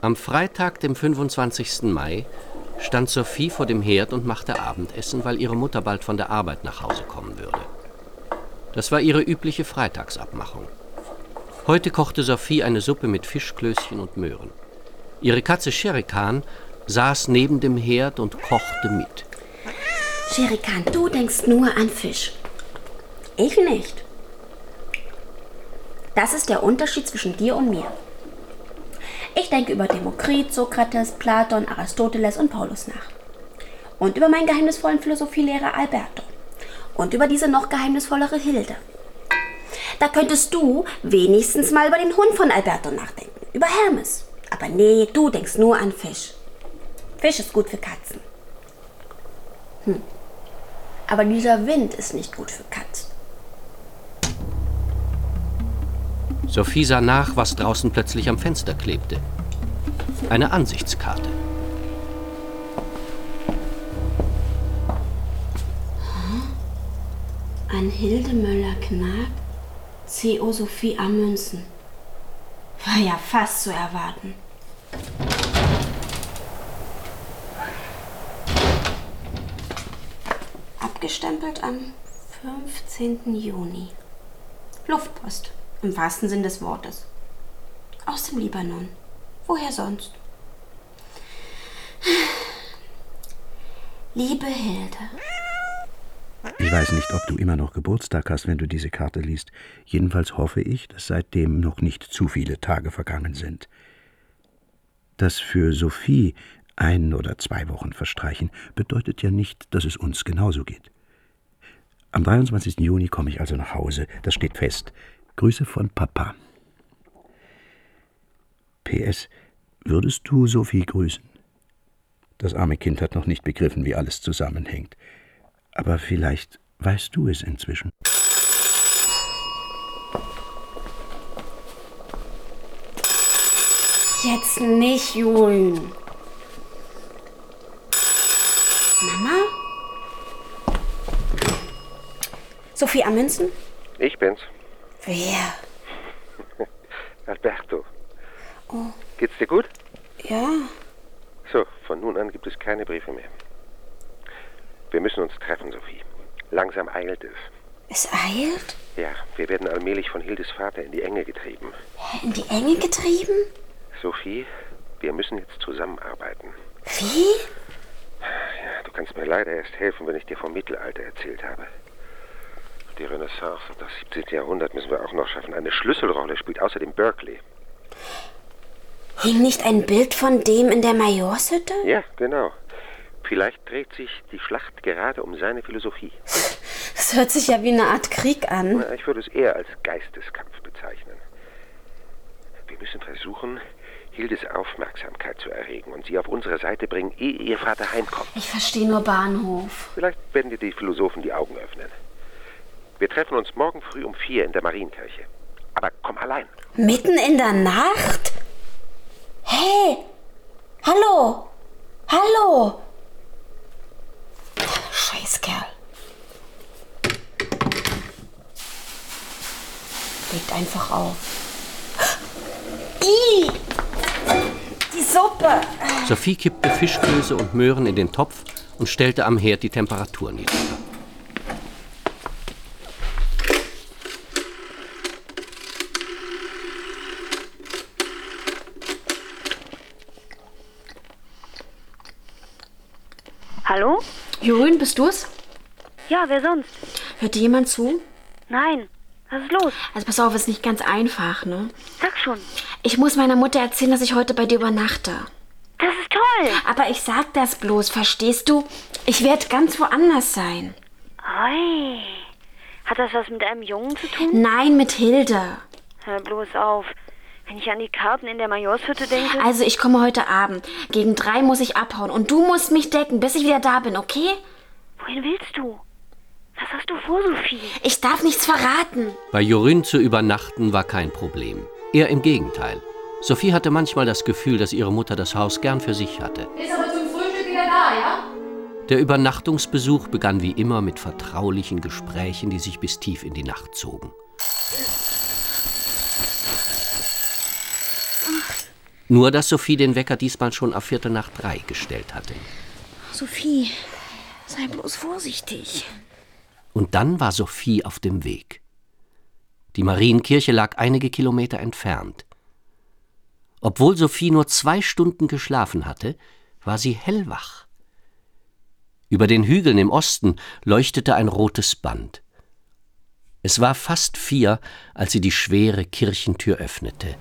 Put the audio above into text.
Am Freitag, dem 25. Mai, stand Sophie vor dem Herd und machte Abendessen, weil ihre Mutter bald von der Arbeit nach Hause kommen würde. Das war ihre übliche Freitagsabmachung. Heute kochte Sophie eine Suppe mit Fischklößchen und Möhren. Ihre Katze Shere-Khan saß neben dem Herd und kochte mit. Shere-Khan, du denkst nur an Fisch. Ich nicht. Das ist der Unterschied zwischen dir und mir. Ich denke über Demokrit, Sokrates, Platon, Aristoteles und Paulus nach. Und über meinen geheimnisvollen Philosophielehrer Alberto. Und über diese noch geheimnisvollere Hilde. Da könntest du wenigstens mal über den Hund von Alberto nachdenken. Über Hermes. Aber nee, du denkst nur an Fisch. Fisch ist gut für Katzen. Aber dieser Wind ist nicht gut für Katzen. Sophie sah nach, was draußen plötzlich am Fenster klebte. Eine Ansichtskarte. An Hilde Möller-Knapp, C.O. Sophie Amundsen. War ja fast zu erwarten. Abgestempelt am 15. Juni. Luftpost, im wahrsten Sinn des Wortes. Aus dem Libanon. Woher sonst? Liebe Hilde. Ich weiß nicht, ob du immer noch Geburtstag hast, wenn du diese Karte liest. Jedenfalls hoffe ich, dass seitdem noch nicht zu viele Tage vergangen sind. Dass für Sophie 1 oder 2 Wochen verstreichen, bedeutet ja nicht, dass es uns genauso geht. Am 23. Juni komme ich also nach Hause, das steht fest. Grüße von Papa. PS, würdest du Sophie grüßen? Das arme Kind hat noch nicht begriffen, wie alles zusammenhängt. Aber vielleicht weißt du es inzwischen. Jetzt nicht, Julen. Mama? Sophie Amundsen? Ich bin's. Wer? Alberto. Oh. Geht's dir gut? Ja. So, von nun an gibt es keine Briefe mehr. Wir müssen uns treffen, Sophie. Langsam eilt es. Es eilt? Ja, wir werden allmählich von Hildes Vater in die Enge getrieben. In die Enge getrieben? Sophie, wir müssen jetzt zusammenarbeiten. Wie? Ja, du kannst mir leider erst helfen, wenn ich dir vom Mittelalter erzählt habe. Die Renaissance und das 17. Jahrhundert müssen wir auch noch schaffen. Eine Schlüsselrolle spielt außerdem Berkeley. Hing nicht ein Bild von dem in der Majorshütte? Ja, genau. Vielleicht dreht sich die Schlacht gerade um seine Philosophie. Das hört sich ja wie eine Art Krieg an. Na, ich würde es eher als Geisteskampf bezeichnen. Wir müssen versuchen, Hildes Aufmerksamkeit zu erregen und sie auf unsere Seite bringen, ehe ihr Vater heimkommt. Ich verstehe nur Bahnhof. Vielleicht werden dir die Philosophen die Augen öffnen. Wir treffen uns morgen früh um 4 in der Marienkirche. Aber komm allein. Mitten in der Nacht? Hey! Hallo! Hallo! Scheißkerl. Legt einfach auf. Ih! Die Suppe! Sophie kippte Fischklöße und Möhren in den Topf und stellte am Herd die Temperatur niedriger. Hallo? Jürgen, bist du's? Ja, wer sonst? Hört dir jemand zu? Nein. Was ist los? Also pass auf, ist nicht ganz einfach, ne? Sag schon. Ich muss meiner Mutter erzählen, dass ich heute bei dir übernachte. Das ist toll. Aber ich sag das bloß, verstehst du? Ich werde ganz woanders sein. Oi. Hat das was mit einem Jungen zu tun? Nein, mit Hilde. Hör bloß auf. Wenn ich an die Karten in der Majorshütte denke... Also ich komme heute Abend. Gegen 3 muss ich abhauen. Und du musst mich decken, bis ich wieder da bin, okay? Wohin willst du? Was hast du vor, Sophie? Ich darf nichts verraten. Bei Jorun zu übernachten war kein Problem. Eher im Gegenteil. Sophie hatte manchmal das Gefühl, dass ihre Mutter das Haus gern für sich hatte. Ist aber zum Frühstück wieder da, ja? Der Übernachtungsbesuch begann wie immer mit vertraulichen Gesprächen, die sich bis tief in die Nacht zogen. Nur, dass Sophie den Wecker diesmal schon auf 2:45 gestellt hatte. Sophie, sei bloß vorsichtig. Und dann war Sophie auf dem Weg. Die Marienkirche lag einige Kilometer entfernt. Obwohl Sophie nur 2 Stunden geschlafen hatte, war sie hellwach. Über den Hügeln im Osten leuchtete ein rotes Band. Es war fast 4, als sie die schwere Kirchentür öffnete.